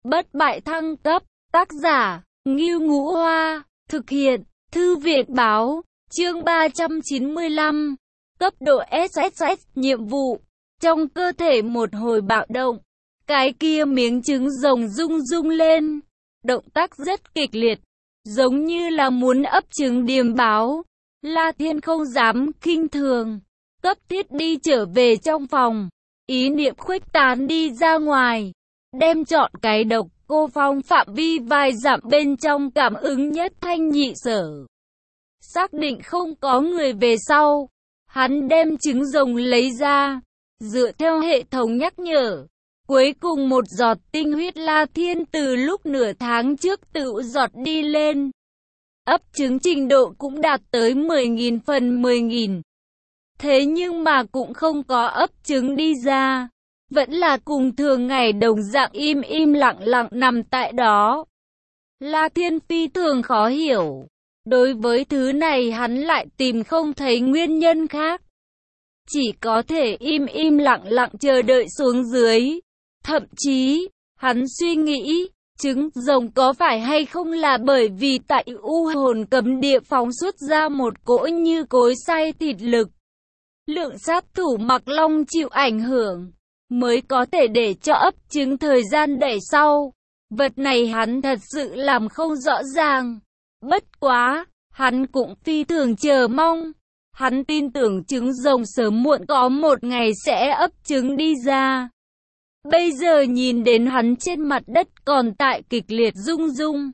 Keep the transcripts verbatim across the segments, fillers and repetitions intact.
bất bại thăng cấp, tác giả, Ngưu Ngũ Hoa, thực hiện, Thư viện Báo, chương ba trăm chín mươi lăm, cấp độ ét ét ét, nhiệm vụ, trong cơ thể một hồi bạo động, cái kia miếng trứng rồng rung rung lên, động tác rất kịch liệt, giống như là muốn ấp trứng điềm báo. La Thiên không dám khinh thường, cấp thiết đi trở về trong phòng, ý niệm khuếch tán đi ra ngoài, đem trọn cái độc cô phong phạm vi vài dặm bên trong cảm ứng nhất thanh nhị sở. Xác định không có người về sau, hắn đem trứng rồng lấy ra, dựa theo hệ thống nhắc nhở. Cuối cùng một giọt tinh huyết La Thiên từ lúc nửa tháng trước tự giọt đi lên. Ấp trứng trình độ cũng đạt tới mười nghìn phần mười nghìn. Thế nhưng mà cũng không có ấp trứng đi ra. Vẫn là cùng thường ngày đồng dạng im im lặng lặng nằm tại đó. La Thiên phi thường khó hiểu. Đối với thứ này hắn lại tìm không thấy nguyên nhân khác. Chỉ có thể im im lặng lặng chờ đợi xuống dưới. Thậm chí, hắn suy nghĩ, trứng rồng có phải hay không là bởi vì tại u hồn cấm địa phóng xuất ra một cỗ như cối xay thịt lực. Lượng sát thủ Mặc Long chịu ảnh hưởng, mới có thể để cho ấp trứng thời gian đẩy sau. Vật này hắn thật sự làm không rõ ràng. Bất quá, hắn cũng phi thường chờ mong. Hắn tin tưởng trứng rồng sớm muộn có một ngày sẽ ấp trứng đi ra. Bây giờ nhìn đến hắn trên mặt đất còn tại kịch liệt rung rung.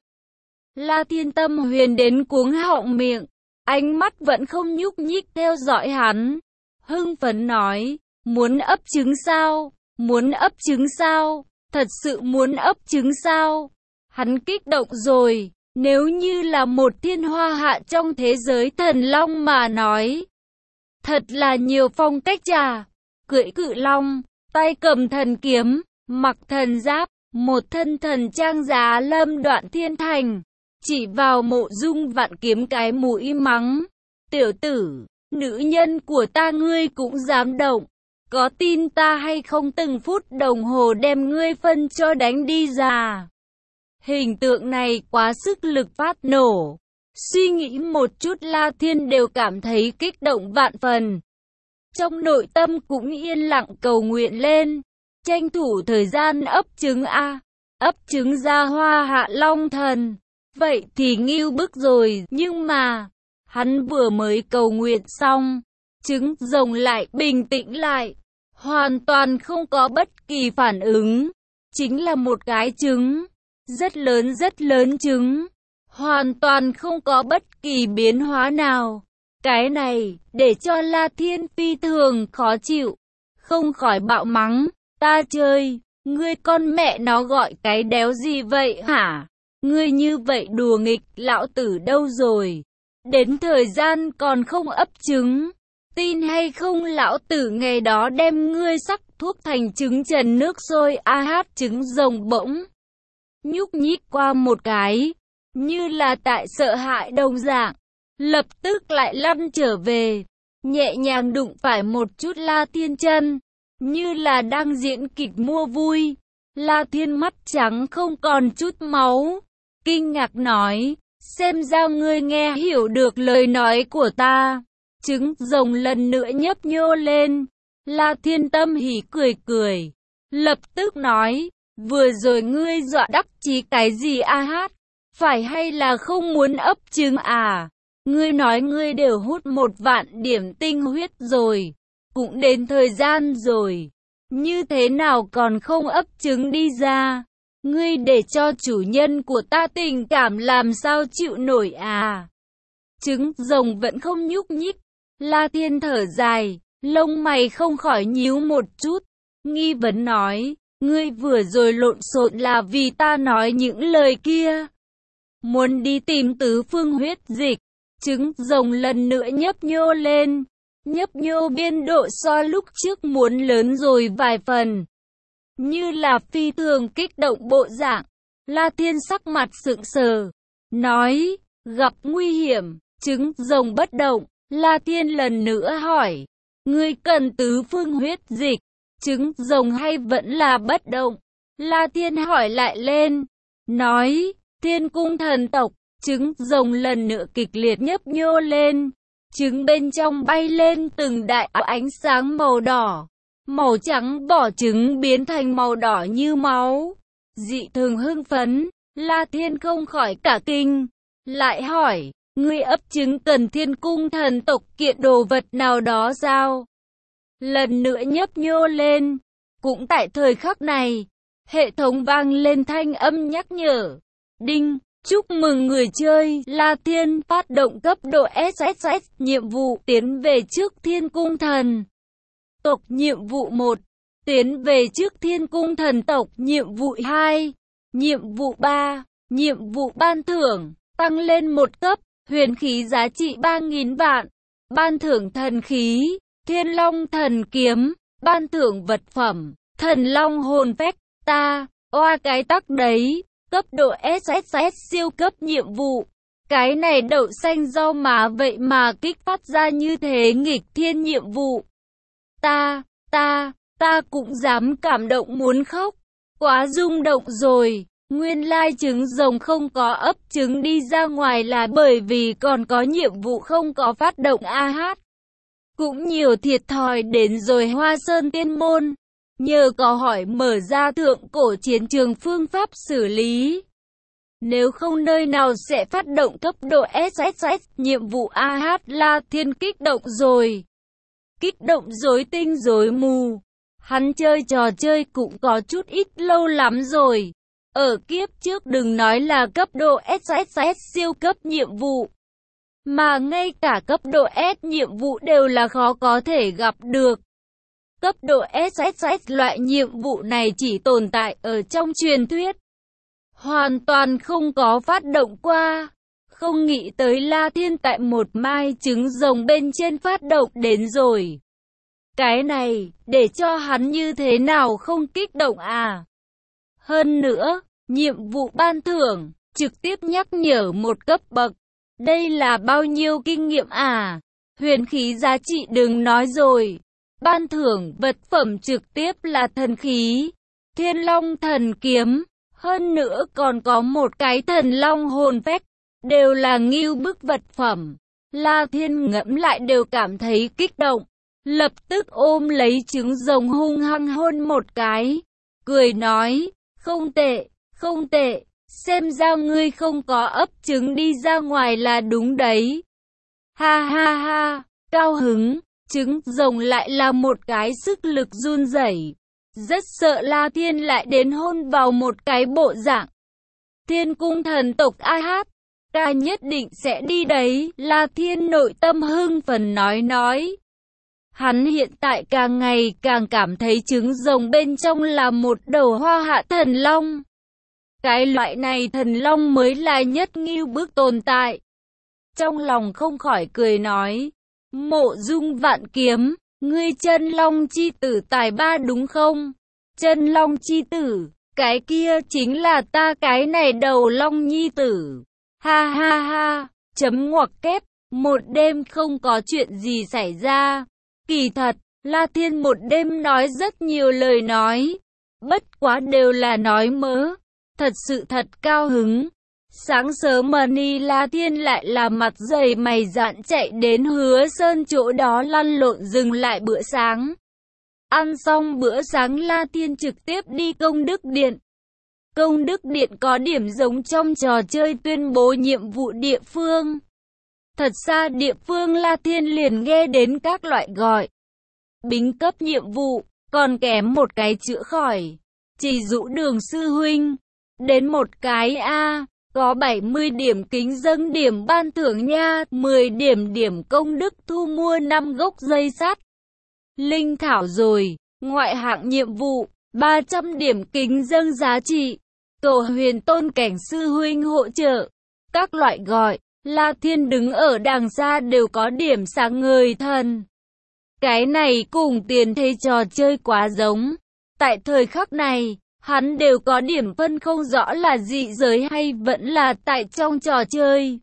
La Thiên tâm huyền đến cuống họng miệng, ánh mắt vẫn không nhúc nhích theo dõi hắn. Hưng phấn nói, muốn ấp trứng sao? Muốn ấp trứng sao? Thật sự muốn ấp trứng sao? Hắn kích động rồi, nếu như là một thiên hoa hạ trong thế giới thần long mà nói. Thật là nhiều phong cách trà, cưỡi cự long, tay cầm thần kiếm, mặc thần giáp, một thân thần trang giá lâm Đoạn Thiên Thành, chỉ vào Mộ Dung Vạn Kiếm cái mũi mắng, tiểu tử, nữ nhân của ta ngươi cũng dám động, có tin ta hay không từng phút đồng hồ đem ngươi phân cho đánh đi ra. Hình tượng này quá sức lực phát nổ, suy nghĩ một chút La Thiên đều cảm thấy kích động vạn phần. Trong nội tâm cũng yên lặng cầu nguyện lên, tranh thủ thời gian ấp trứng a, ấp trứng ra Hoa Hạ Long Thần. Vậy thì ngưu bức rồi, nhưng mà hắn vừa mới cầu nguyện xong, trứng rồng lại bình tĩnh lại, hoàn toàn không có bất kỳ phản ứng, chính là một cái trứng, rất lớn rất lớn trứng, hoàn toàn không có bất kỳ biến hóa nào. Cái này, để cho La Thiên phi thường khó chịu, không khỏi bạo mắng, ta chơi, ngươi con mẹ nó gọi cái đéo gì vậy hả? Ngươi như vậy đùa nghịch, lão tử đâu rồi? Đến thời gian còn không ấp trứng, tin hay không lão tử ngày đó đem ngươi sắc thuốc thành trứng trần nước sôi a hát trứng rồng bỗng nhúc nhích qua một cái, như là tại sợ hãi đồng dạng. Lập tức lại lăn trở về, nhẹ nhàng đụng phải một chút La Thiên chân, như là đang diễn kịch mua vui. La Thiên mắt trắng không còn chút máu, kinh ngạc nói, xem ra ngươi nghe hiểu được lời nói của ta. Trứng rồng lần nữa nhấp nhô lên, La Thiên tâm hỉ cười cười, lập tức nói, vừa rồi ngươi dọa đắc chí cái gì a hát, phải hay là không muốn ấp trứng à? Ngươi nói ngươi đều hút một vạn điểm tinh huyết rồi, cũng đến thời gian rồi, như thế nào còn không ấp trứng đi ra? Ngươi để cho chủ nhân của ta tình cảm làm sao chịu nổi à? Trứng rồng vẫn không nhúc nhích. La Thiên thở dài, lông mày không khỏi nhíu một chút, nghi vấn nói, ngươi vừa rồi lộn xộn là vì ta nói những lời kia. Muốn đi tìm tứ phương huyết dịch. Trứng rồng lần nữa nhấp nhô lên, nhấp nhô biên độ so lúc trước muốn lớn rồi vài phần. Như là phi thường kích động bộ dạng, La Thiên sắc mặt sững sờ, nói, gặp nguy hiểm, trứng rồng bất động. La Thiên lần nữa hỏi, ngươi cần tứ phương huyết dịch, trứng rồng hay vẫn là bất động? La Thiên hỏi lại lên, nói, Thiên cung thần tộc, trứng rồng lần nữa kịch liệt nhấp nhô lên. Trứng bên trong bay lên từng đại ánh sáng màu đỏ. Màu trắng vỏ trứng biến thành màu đỏ như máu. Dị thường hưng phấn, La Thiên không khỏi cả kinh. Lại hỏi, ngươi ấp trứng cần Thiên cung thần tộc kiện đồ vật nào đó sao? Lần nữa nhấp nhô lên. Cũng tại thời khắc này, hệ thống vang lên thanh âm nhắc nhở. Đinh, chúc mừng người chơi, La Thiên phát động cấp độ ét ét ét, nhiệm vụ tiến về trước Thiên cung thần tộc, nhiệm vụ một, tiến về trước Thiên cung thần tộc, nhiệm vụ hai, nhiệm vụ ba, nhiệm vụ ban thưởng, tăng lên một cấp, huyền khí giá trị ba nghìn vạn, ban thưởng thần khí, Thiên Long thần kiếm, ban thưởng vật phẩm, thần long hồn phách, ta, oa cái tắc đấy. Cấp độ ét ét ét siêu cấp nhiệm vụ. Cái này đậu xanh rau má vậy mà kích phát ra như thế nghịch thiên nhiệm vụ. Ta, ta, ta cũng dám cảm động muốn khóc. Quá rung động rồi. Nguyên lai trứng rồng không có ấp trứng đi ra ngoài là bởi vì còn có nhiệm vụ không có phát động a hát. Cũng nhiều thiệt thòi đến rồi Hoa Sơn Tiên Môn. Nhờ có hỏi mở ra thượng cổ chiến trường phương pháp xử lý. Nếu không nơi nào sẽ phát động cấp độ ét ét ét, nhiệm vụ a hát. La Thiên kích động rồi. Kích động rối tinh rối mù. Hắn chơi trò chơi cũng có chút ít lâu lắm rồi. Ở kiếp trước đừng nói là cấp độ ét ét ét siêu cấp nhiệm vụ. Mà ngay cả cấp độ S nhiệm vụ đều là khó có thể gặp được. Cấp độ ét ét ét loại nhiệm vụ này chỉ tồn tại ở trong truyền thuyết. Hoàn toàn không có phát động qua. Không nghĩ tới La Thiên tại một mai trứng rồng bên trên phát động đến rồi. Cái này, để cho hắn như thế nào không kích động à? Hơn nữa, nhiệm vụ ban thưởng, trực tiếp nhắc nhở một cấp bậc. Đây là bao nhiêu kinh nghiệm à? Huyền khí giá trị đừng nói rồi. Ban thưởng vật phẩm trực tiếp là thần khí, Thiên Long thần kiếm, hơn nữa còn có một cái thần long hồn phách, đều là ngưu bức vật phẩm. La Thiên ngẫm lại đều cảm thấy kích động, lập tức ôm lấy trứng rồng hung hăng hôn một cái, cười nói, không tệ, không tệ, xem ra ngươi không có ấp trứng đi ra ngoài là đúng đấy. Ha ha ha, cao hứng. Trứng rồng lại là một cái sức lực run rẩy. Rất sợ La Thiên lại đến hôn vào một cái bộ dạng. Thiên cung thần tộc a hát, ta nhất định sẽ đi đấy. La Thiên nội tâm hưng phấn nói nói. Hắn hiện tại càng ngày càng cảm thấy trứng rồng bên trong là một đầu hoa hạ thần long. Cái loại này thần long mới là nhất ngưu bức tồn tại. Trong lòng không khỏi cười nói. Mộ Dung Vạn Kiếm, ngươi chân long chi tử tài ba đúng không? Chân long chi tử, cái kia chính là ta cái này đầu long nhi tử. Ha ha ha, chấm ngoặc kép, một đêm không có chuyện gì xảy ra. Kỳ thật, La Thiên một đêm nói rất nhiều lời nói. Bất quá đều là nói mớ, thật sự thật cao hứng. Sáng sớm Mani La Thiên lại là mặt dày mày dạn chạy đến Hứa Sơn chỗ đó lăn lộn dừng lại bữa sáng. Ăn xong bữa sáng La Thiên trực tiếp đi Công Đức Điện. Công Đức Điện có điểm giống trong trò chơi tuyên bố nhiệm vụ địa phương. Thật ra địa phương La Thiên liền nghe đến các loại gọi. Bính cấp nhiệm vụ, còn kém một cái chữa khỏi. Chỉ dụ Đường sư huynh. Đến một cái A. Có bảy mươi điểm kính dâng điểm ban thưởng nha, mười điểm điểm công đức thu mua năm gốc dây sắt. Linh thảo rồi, ngoại hạng nhiệm vụ, ba trăm điểm kính dâng giá trị. Tổ huyền tôn cảnh sư huynh hỗ trợ. Các loại gọi, La Thiên đứng ở đằng xa đều có điểm sáng ngời thần. Cái này cùng tiền thế trò chơi quá giống. Tại thời khắc này, hắn đều có điểm phân không rõ là dị giới hay vẫn là tại trong trò chơi.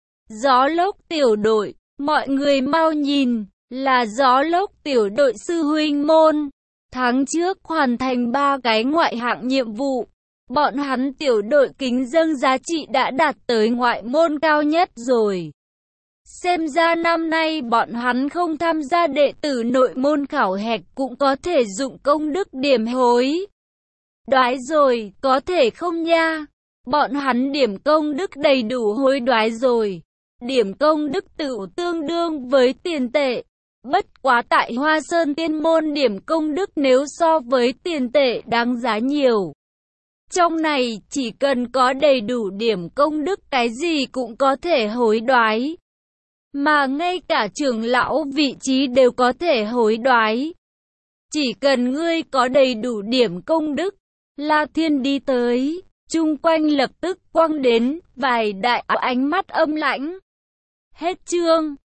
Gió lốc tiểu đội, mọi người mau nhìn, là gió lốc tiểu đội sư huynh môn. Tháng trước hoàn thành ba cái ngoại hạng nhiệm vụ. Bọn hắn tiểu đội kính dâng giá trị đã đạt tới ngoại môn cao nhất rồi. Xem ra năm nay bọn hắn không tham gia đệ tử nội môn khảo hạch cũng có thể dụng công đức điểm hối đoái rồi, có thể không nha? Bọn hắn điểm công đức đầy đủ hối đoái rồi. Điểm công đức tự tương đương với tiền tệ. Bất quá tại Hoa Sơn Tiên Môn điểm công đức nếu so với tiền tệ đáng giá nhiều. Trong này chỉ cần có đầy đủ điểm công đức cái gì cũng có thể hối đoái. Mà ngay cả trưởng lão vị trí đều có thể hối đoái. Chỉ cần ngươi có đầy đủ điểm công đức, La Thiên đi tới, chung quanh lập tức quăng đến vài đại ánh mắt âm lãnh. Hết chương.